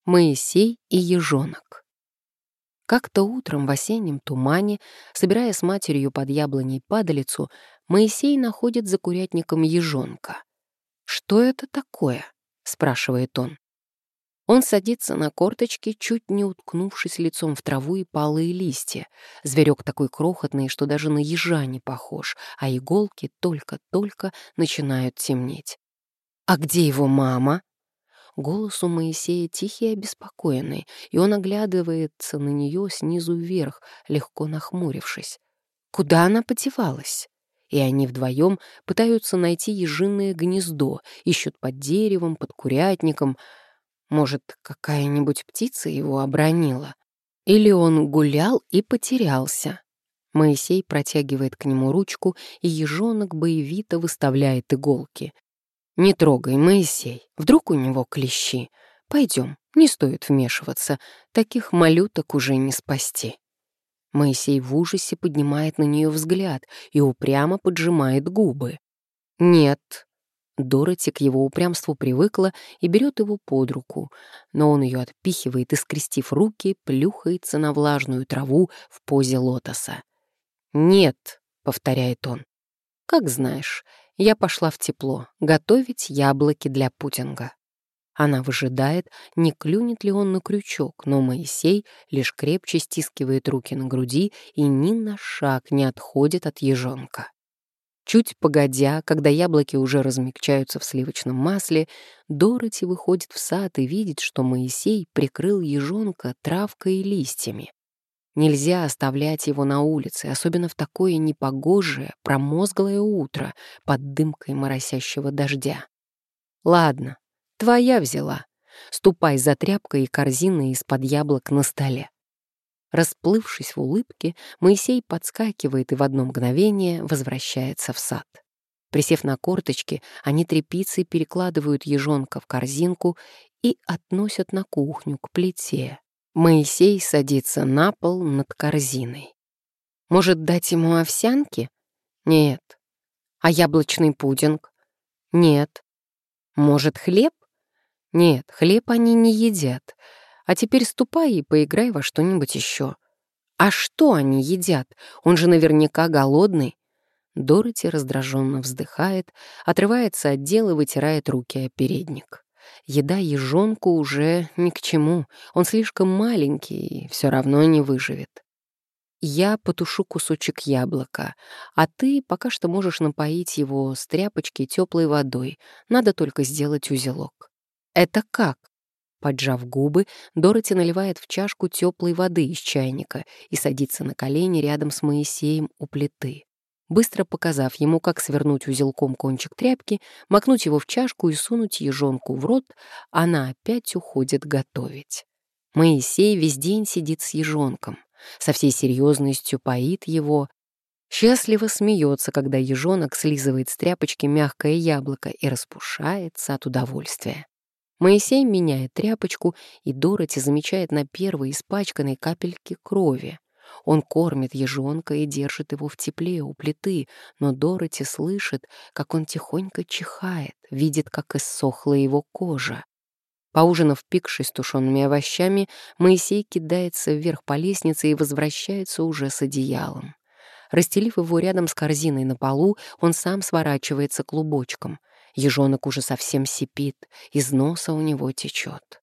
Моисей и ежонок. Как-то утром в осеннем тумане, собирая с матерью под яблоней падалицу, Моисей находит за курятником ежонка. «Что это такое?» — спрашивает он. Он садится на корточки, чуть не уткнувшись лицом в траву и палые листья. Зверек такой крохотный, что даже на ежа не похож, а иголки только-только начинают темнеть. «А где его мама?» Голос у Моисея тихий и обеспокоенный, и он оглядывается на нее снизу вверх, легко нахмурившись. Куда она подевалась? И они вдвоем пытаются найти ежиное гнездо, ищут под деревом, под курятником. Может, какая-нибудь птица его обронила? Или он гулял и потерялся? Моисей протягивает к нему ручку, и ежонок боевито выставляет иголки. «Не трогай, Моисей, вдруг у него клещи. Пойдем, не стоит вмешиваться, таких малюток уже не спасти». Моисей в ужасе поднимает на нее взгляд и упрямо поджимает губы. «Нет». Дороти к его упрямству привыкла и берет его под руку, но он ее отпихивает и, скрестив руки, плюхается на влажную траву в позе лотоса. «Нет», — повторяет он. «Как знаешь, я пошла в тепло готовить яблоки для пудинга». Она выжидает, не клюнет ли он на крючок, но Моисей лишь крепче стискивает руки на груди и ни на шаг не отходит от ежонка. Чуть погодя, когда яблоки уже размягчаются в сливочном масле, Дороти выходит в сад и видит, что Моисей прикрыл ежонка травкой и листьями. Нельзя оставлять его на улице, особенно в такое непогожее, промозглое утро под дымкой моросящего дождя. «Ладно, твоя взяла. Ступай за тряпкой и корзиной из-под яблок на столе». Расплывшись в улыбке, Моисей подскакивает и в одно мгновение возвращается в сад. Присев на корточки, они тряпицей перекладывают ежонка в корзинку и относят на кухню к плите. Моисей садится на пол над корзиной. Может, дать ему овсянки? Нет. А яблочный пудинг? Нет. Может, хлеб? Нет, хлеб они не едят. А теперь ступай и поиграй во что-нибудь еще. А что они едят? Он же наверняка голодный. Дороти раздраженно вздыхает, отрывается от дела и вытирает руки о передник. Еда ежонку уже ни к чему, он слишком маленький и все равно не выживет. Я потушу кусочек яблока, а ты пока что можешь напоить его с тряпочки теплой водой, надо только сделать узелок. Это как? Поджав губы, Дороти наливает в чашку теплой воды из чайника и садится на колени рядом с Моисеем у плиты. Быстро показав ему, как свернуть узелком кончик тряпки, макнуть его в чашку и сунуть ежонку в рот, она опять уходит готовить. Моисей весь день сидит с ежонком, со всей серьезностью поит его, счастливо смеется, когда ежонок слизывает с тряпочки мягкое яблоко и распушается от удовольствия. Моисей меняет тряпочку, и Дороти замечает на первой испачканной капельке крови. Он кормит ежонка и держит его в тепле у плиты, но Дороти слышит, как он тихонько чихает, видит, как иссохла его кожа. Поужинав пикшей с тушеными овощами, Моисей кидается вверх по лестнице и возвращается уже с одеялом. Расстелив его рядом с корзиной на полу, он сам сворачивается клубочком. Ежонок уже совсем сипит, из носа у него течет.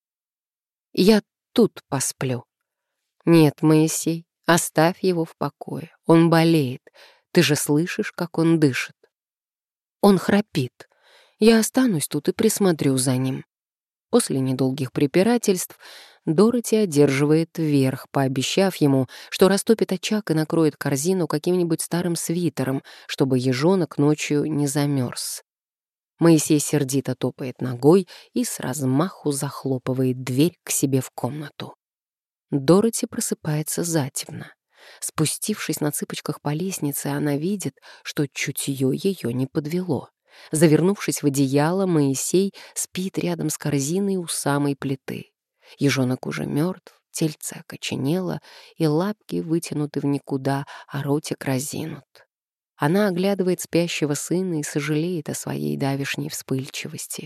«Я тут посплю». «Нет, Моисей, оставь его в покое. Он болеет. Ты же слышишь, как он дышит». «Он храпит. Я останусь тут и присмотрю за ним». После недолгих препирательств Дороти одерживает верх, пообещав ему, что растопит очаг и накроет корзину каким-нибудь старым свитером, чтобы ежонок ночью не замерз. Моисей сердито топает ногой и с размаху захлопывает дверь к себе в комнату. Дороти просыпается затемно. Спустившись на цыпочках по лестнице, она видит, что чутье ее не подвело. Завернувшись в одеяло, Моисей спит рядом с корзиной у самой плиты. Ежонок уже мертв, тельце окоченело, и лапки вытянуты в никуда, а ротик разинут. Она оглядывает спящего сына и сожалеет о своей давешней вспыльчивости.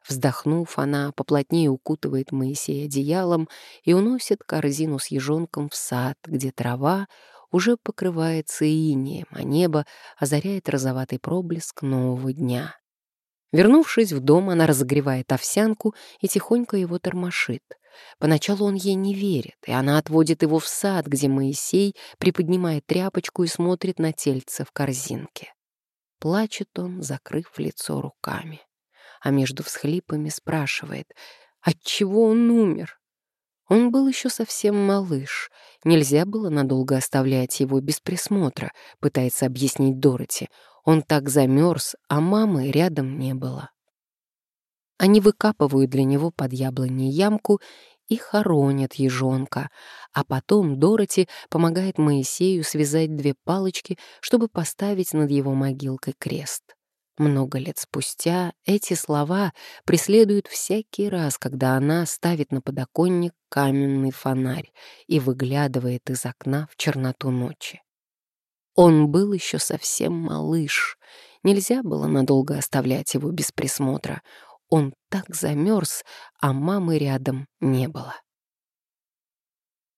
Вздохнув, она поплотнее укутывает Моисея одеялом и уносит корзину с ежонком в сад, где трава уже покрывается инеем, а небо озаряет розоватый проблеск нового дня. Вернувшись в дом, она разогревает овсянку и тихонько его тормошит. Поначалу он ей не верит, и она отводит его в сад, где Моисей приподнимает тряпочку и смотрит на тельце в корзинке. Плачет он, закрыв лицо руками, а между всхлипами спрашивает, отчего он умер. Он был еще совсем малыш, нельзя было надолго оставлять его без присмотра, пытается объяснить Дороти. Он так замерз, а мамы рядом не было. Они выкапывают для него под яблоней ямку и хоронят ежонка, а потом Дороти помогает Моисею связать 2 палочки, чтобы поставить над его могилкой крест. Много лет спустя эти слова преследуют всякий раз, когда она ставит на подоконник каменный фонарь и выглядывает из окна в черноту ночи. Он был еще совсем малыш. Нельзя было надолго оставлять его без присмотра. Он так замерз, а мамы рядом не было.